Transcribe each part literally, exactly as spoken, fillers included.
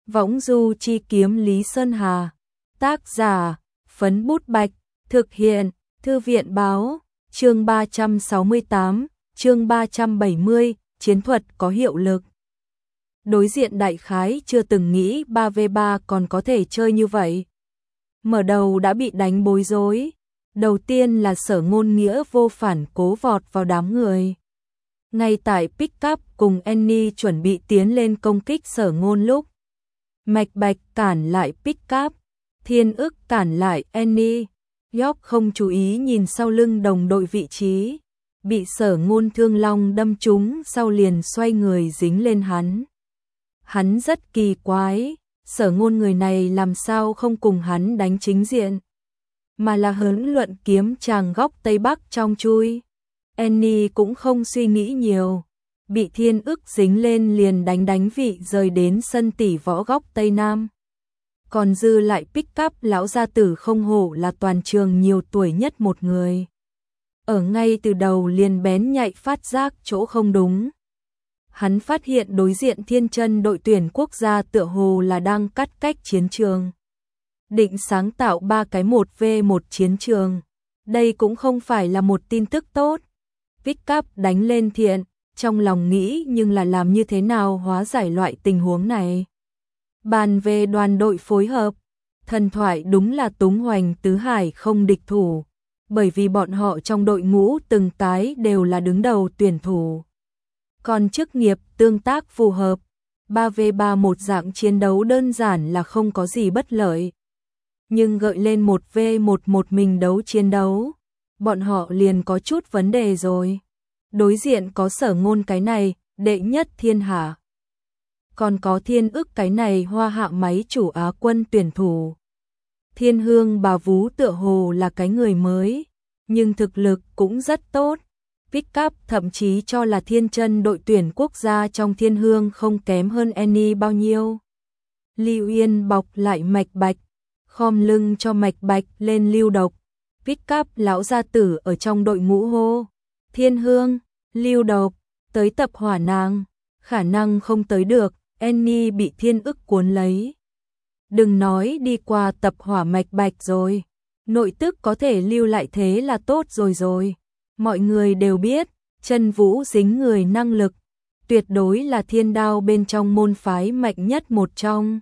Võng du chi kiếm Lý Sơn Hà. Tác giả, Phấn Bút Bạch. Thực hiện, Thư viện Báo. Chương ba trăm sáu mươi tám, chương ba trăm bảy mươi, chiến thuật có hiệu lực. Đối diện đại khái chưa từng nghĩ ba vs ba còn có thể chơi như vậy. Mở đầu đã bị đánh bối rối. Đầu tiên là Sở Ngôn Nghĩa vô phản cố vọt vào đám người. Ngay tại pick up cùng Annie chuẩn bị tiến lên công kích Sở Ngôn lúc Mạch Bạch cản lại pick up, Thiên Ức cản lại Annie. York không chú ý nhìn sau lưng đồng đội vị trí, bị Sở Ngôn thương long đâm trúng sau liền xoay người dính lên hắn. Hắn rất kỳ quái, Sở Ngôn người này làm sao không cùng hắn đánh chính diện, mà là hớn luận kiếm chàng góc Tây Bắc trong chui. Annie cũng không suy nghĩ nhiều, bị Thiên Ức dính lên liền đánh đánh vị rời đến sân tỷ võ góc Tây Nam. Còn dư lại pick up lão gia tử không hổ là toàn trường nhiều tuổi nhất một người. Ở ngay từ đầu liền bén nhạy phát giác chỗ không đúng. Hắn phát hiện đối diện Thiên Chân đội tuyển quốc gia tựa hồ là đang cắt cách chiến trường, định sáng tạo ba cái một vs một chiến trường. Đây cũng không phải là một tin tức tốt. Pick up đánh lên thiện, trong lòng nghĩ nhưng là làm như thế nào hóa giải loại tình huống này. Bàn về đoàn đội phối hợp, thần thoại đúng là Túng Hoành Tứ Hải không địch thủ, bởi vì bọn họ trong đội ngũ từng cái đều là đứng đầu tuyển thủ. Còn chức nghiệp tương tác phù hợp, ba vs ba một dạng chiến đấu đơn giản là không có gì bất lợi. Nhưng gợi lên một vs một một mình đấu chiến đấu, bọn họ liền có chút vấn đề rồi. Đối diện có Sở Ngôn cái này, đệ nhất thiên hạ. Còn có Thiên Ức cái này hoa hạ máy chủ Á quân tuyển thủ. Thiên Hương Bà Vú tựa hồ là cái người mới, nhưng thực lực cũng rất tốt. Pick up thậm chí cho là Thiên Chân đội tuyển quốc gia trong Thiên Hương không kém hơn Annie bao nhiêu. Lưu Yên bọc lại Mạch Bạch, khom lưng cho Mạch Bạch lên lưu độc. Pick up lão gia tử ở trong đội ngũ hô: Thiên Hương, lưu độc, tới tập hỏa nàng. Khả năng không tới được, Annie bị Thiên Ức cuốn lấy. Đừng nói đi qua tập hỏa Mạch Bạch rồi, nội tức có thể lưu lại thế là tốt rồi rồi. Mọi người đều biết, Chân Vũ dính người năng lực, tuyệt đối là thiên đao bên trong môn phái mạnh nhất một trong.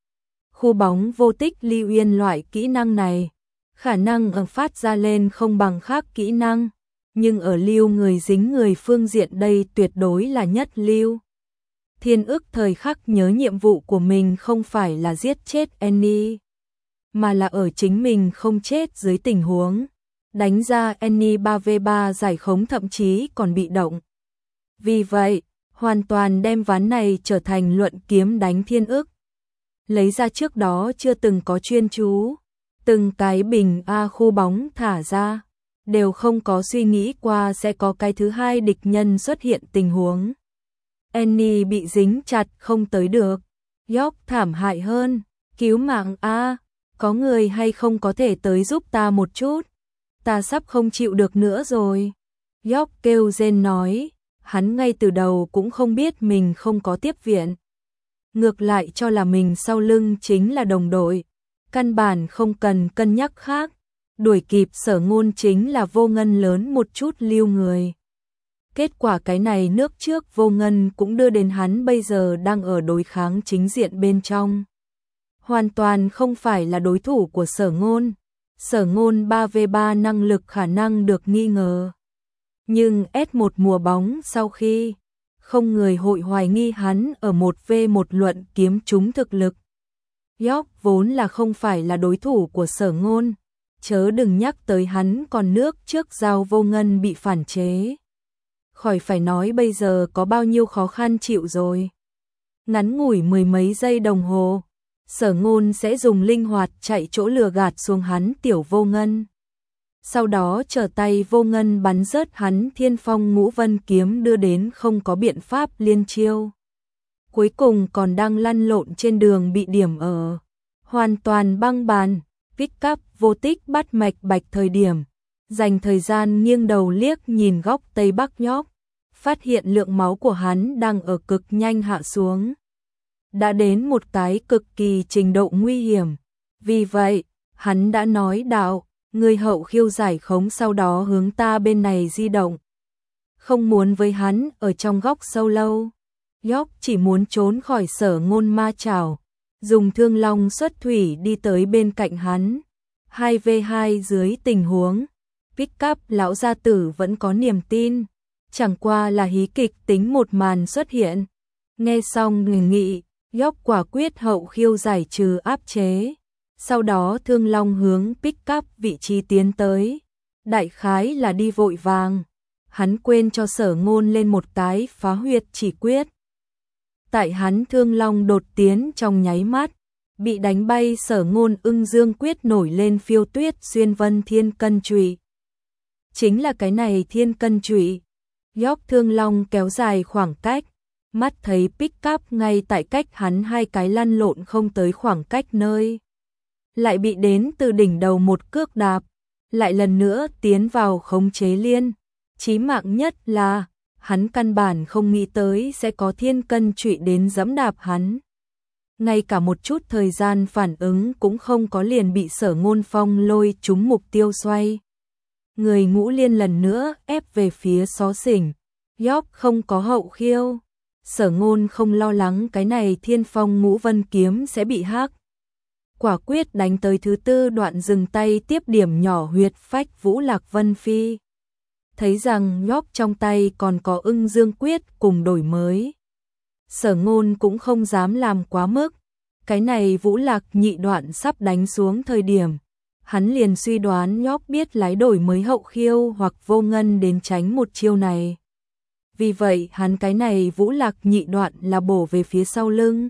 Khu bóng vô tích Lưu Yên loại kỹ năng này, khả năng ở phát ra lên không bằng khác kỹ năng, nhưng ở lưu người dính người phương diện đây tuyệt đối là nhất lưu. Thiên Ức thời khắc nhớ nhiệm vụ của mình không phải là giết chết Annie, mà là ở chính mình không chết dưới tình huống đánh ra Annie ba vs ba giải khống thậm chí còn bị động. Vì vậy, hoàn toàn đem ván này trở thành luận kiếm đánh Thiên Ức. Lấy ra trước đó chưa từng có chuyên chú, từng cái bình A khu bóng thả ra, đều không có suy nghĩ qua sẽ có cái thứ hai địch nhân xuất hiện tình huống. Annie bị dính chặt không tới được. York thảm hại hơn, cứu mạng A, có người hay không có thể tới giúp ta một chút, ta sắp không chịu được nữa rồi. York kêu rên nói, hắn ngay từ đầu cũng không biết mình không có tiếp viện. Ngược lại cho là mình sau lưng chính là đồng đội, căn bản không cần cân nhắc khác, đuổi kịp Sở Ngôn chính là vô ngân lớn một chút lưu người. Kết quả cái này nước trước vô ngân cũng đưa đến hắn bây giờ đang ở đối kháng chính diện bên trong. Hoàn toàn không phải là đối thủ của Sở Ngôn. Sở Ngôn ba vs ba năng lực khả năng được nghi ngờ. Nhưng S một mùa bóng sau khi, không người hội hoài nghi hắn ở một vs một luận kiếm trúng thực lực. York vốn là không phải là đối thủ của Sở Ngôn, chớ đừng nhắc tới hắn còn nước trước giao vô ngân bị phản chế. Khỏi phải nói bây giờ có bao nhiêu khó khăn chịu rồi. Ngắn ngủi mười mấy giây đồng hồ, Sở Ngôn sẽ dùng linh hoạt chạy chỗ lừa gạt xuống hắn tiểu vô ngân. Sau đó trở tay vô ngân bắn rớt hắn Thiên Phong Ngũ Vân kiếm đưa đến không có biện pháp liên chiêu. Cuối cùng còn đang lăn lộn trên đường bị điểm ở. Hoàn toàn băng bàn, pick up vô tích bắt Mạch Bạch thời điểm. Dành thời gian nghiêng đầu liếc nhìn góc Tây Bắc York, phát hiện lượng máu của hắn đang ở cực nhanh hạ xuống. đã đến một cái cực kỳ trình độ nguy hiểm. Vì vậy, hắn đã nói đạo, người hậu khiêu giải khống sau đó hướng ta bên này di động. Không muốn với hắn ở trong góc sâu lâu. York chỉ muốn trốn khỏi Sở Ngôn ma chảo, dùng thương long xuất thủy đi tới bên cạnh hắn. hai vs hai dưới tình huống, Pickup lão gia tử vẫn có niềm tin, chẳng qua là hí kịch tính một màn xuất hiện. Nghe xong người nghị, York quả quyết hậu khiêu giải trừ áp chế. Sau đó thương long hướng Pickup vị trí tiến tới. Đại khái là đi vội vàng. Hắn quên cho Sở Ngôn lên một cái phá huyệt chỉ quyết. Tại hắn thương long đột tiến trong nháy mắt, bị đánh bay Sở Ngôn ưng dương quyết nổi lên phiêu tuyết xuyên vân thiên cân trụy. Chính là cái này thiên cân trụy. York thương long kéo dài khoảng cách, mắt thấy Pickup ngay tại cách hắn hai cái lăn lộn không tới khoảng cách nơi. Lại bị đến từ đỉnh đầu một cước đạp, lại lần nữa tiến vào khống chế liên. Chí mạng nhất là, hắn căn bản không nghĩ tới sẽ có thiên cân trụy đến giẫm đạp hắn. Ngay cả một chút thời gian phản ứng cũng không có liền bị Sở Ngôn phong lôi trúng mục tiêu xoay. Người ngũ liên lần nữa ép về phía xó xỉnh. York không có hậu khiêu. Sở Ngôn không lo lắng cái này thiên phong ngũ vân kiếm sẽ bị hack. Quả quyết đánh tới thứ tư đoạn dừng tay tiếp điểm nhỏ huyệt phách Vũ Lạc Vân Phi. Thấy rằng York trong tay còn có ưng dương quyết cùng đổi mới. Sở Ngôn cũng không dám làm quá mức. Cái này Vũ Lạc nhị đoạn sắp đánh xuống thời điểm. Hắn liền suy đoán York biết lái đổi mới hậu khiêu hoặc vô ngân đến tránh một chiêu này. Vì vậy hắn cái này Vũ Lạc nhị đoạn là bổ về phía sau lưng.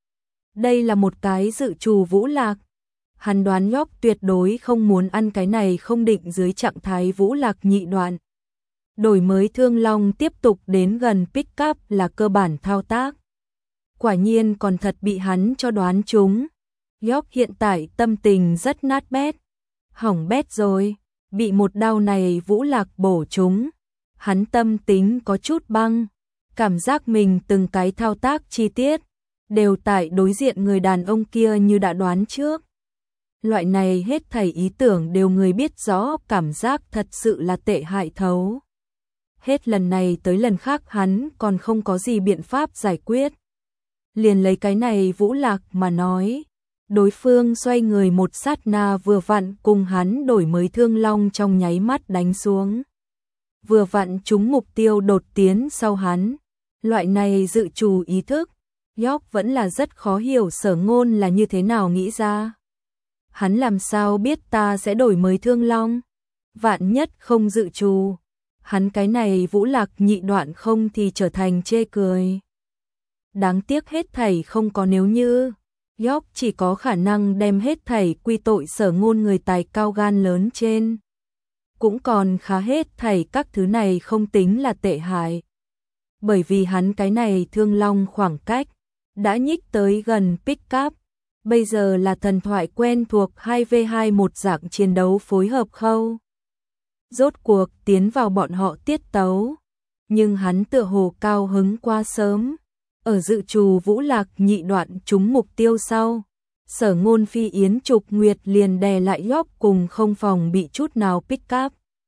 Đây là một cái dự trù Vũ Lạc. Hắn đoán York tuyệt đối không muốn ăn cái này không định dưới trạng thái Vũ Lạc nhị đoạn. Đổi mới thương long tiếp tục đến gần Pickup là cơ bản thao tác. Quả nhiên còn thật bị hắn cho đoán trúng. York hiện tại tâm tình rất nát bét. Hỏng bét rồi, bị một đao này Vũ Lạc bổ trúng. Hắn tâm tính có chút băng, cảm giác mình từng cái thao tác chi tiết đều tại đối diện người đàn ông kia như đã đoán trước. Loại này hết thảy ý tưởng đều người biết rõ, cảm giác thật sự là tệ hại thấu. Hết lần này tới lần khác hắn còn không có gì biện pháp giải quyết. Liền lấy cái này Vũ Lạc mà nói, đối phương xoay người một sát na vừa vặn cùng hắn đổi mới thương long trong nháy mắt đánh xuống. Vừa vặn trúng mục tiêu đột tiến sau hắn. Loại này dự trù ý thức, York vẫn là rất khó hiểu Sở Ngôn là như thế nào nghĩ ra. Hắn làm sao biết ta sẽ đổi mới thương long? Vạn nhất không dự trù, hắn cái này Vũ Lạc nhị đoạn không thì trở thành chê cười. Đáng tiếc hết thảy không có nếu như. York chỉ có khả năng đem hết thảy quy tội Sở Ngôn người tài cao gan lớn trên. Cũng còn khá hết thảy các thứ này không tính là tệ hại. Bởi vì hắn cái này thương long khoảng cách đã nhích tới gần Pickup. Bây giờ là thần thoại quen thuộc hai vs hai một dạng chiến đấu phối hợp khâu. Rốt cuộc tiến vào bọn họ tiết tấu. Nhưng hắn tựa hồ cao hứng quá sớm. Ở dự trù Vũ Lạc nhị đoạn trúng mục tiêu sau. Sở Ngôn phi yến trục nguyệt liền đè lại York cùng không phòng bị chút nào Pickup.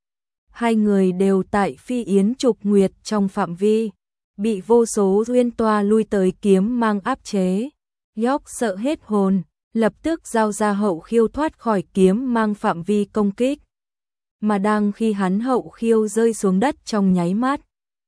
Hai người đều tại phi yến trục nguyệt trong phạm vi. Bị vô số duyên toa lui tới kiếm mang áp chế. York sợ hết hồn, lập tức giao ra hậu khiêu thoát khỏi kiếm mang phạm vi công kích. Mà đang khi hắn hậu khiêu rơi xuống đất trong nháy mắt,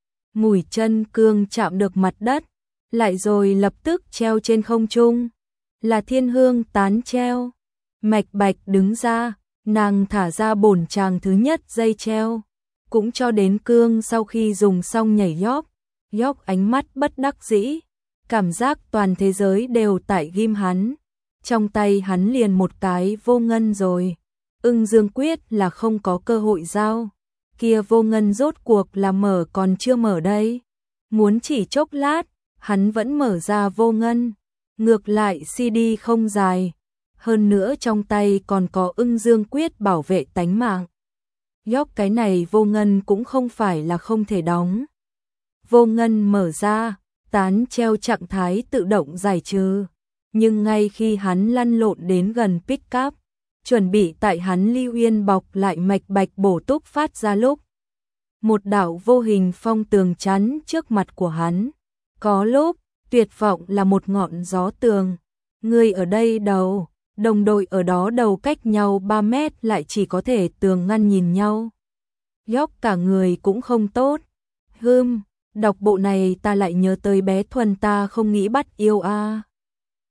mũi chân cương chạm được mặt đất, lại rồi lập tức treo trên không trung. Là thiên hương tán treo. Mạch Bạch đứng ra, nàng thả ra bổn tràng thứ nhất dây treo. Cũng cho đến cương sau khi dùng xong nhảy York. York ánh mắt bất đắc dĩ. Cảm giác toàn thế giới đều tại ghim hắn. Trong tay hắn liền một cái vô ngân rồi. Ưng dương quyết là không có cơ hội giao. Kia vô ngân rốt cuộc là mở còn chưa mở đây. Muốn chỉ chốc lát, hắn vẫn mở ra vô ngân. Ngược lại xê đê không dài. Hơn nữa trong tay còn có ưng dương quyết bảo vệ tánh mạng. York cái này vô ngân cũng không phải là không thể đóng. Vô ngân mở ra, tán treo trạng thái tự động giải trừ. Nhưng ngay khi hắn lăn lộn đến gần pick-up, chuẩn bị tại hắn Lưu Yên bọc lại mạch bạch bổ túc phát ra lúc, một đạo vô hình phong tường chắn trước mặt của hắn. Có lúc, tuyệt vọng là một ngọn gió tường. Người ở đây đầu, đồng đội ở đó đầu cách nhau ba mét lại chỉ có thể tường ngăn nhìn nhau. Dốc cả người cũng không tốt. Hừm, đọc bộ này ta lại nhớ tới bé Thuần ta không nghĩ bắt yêu a. À.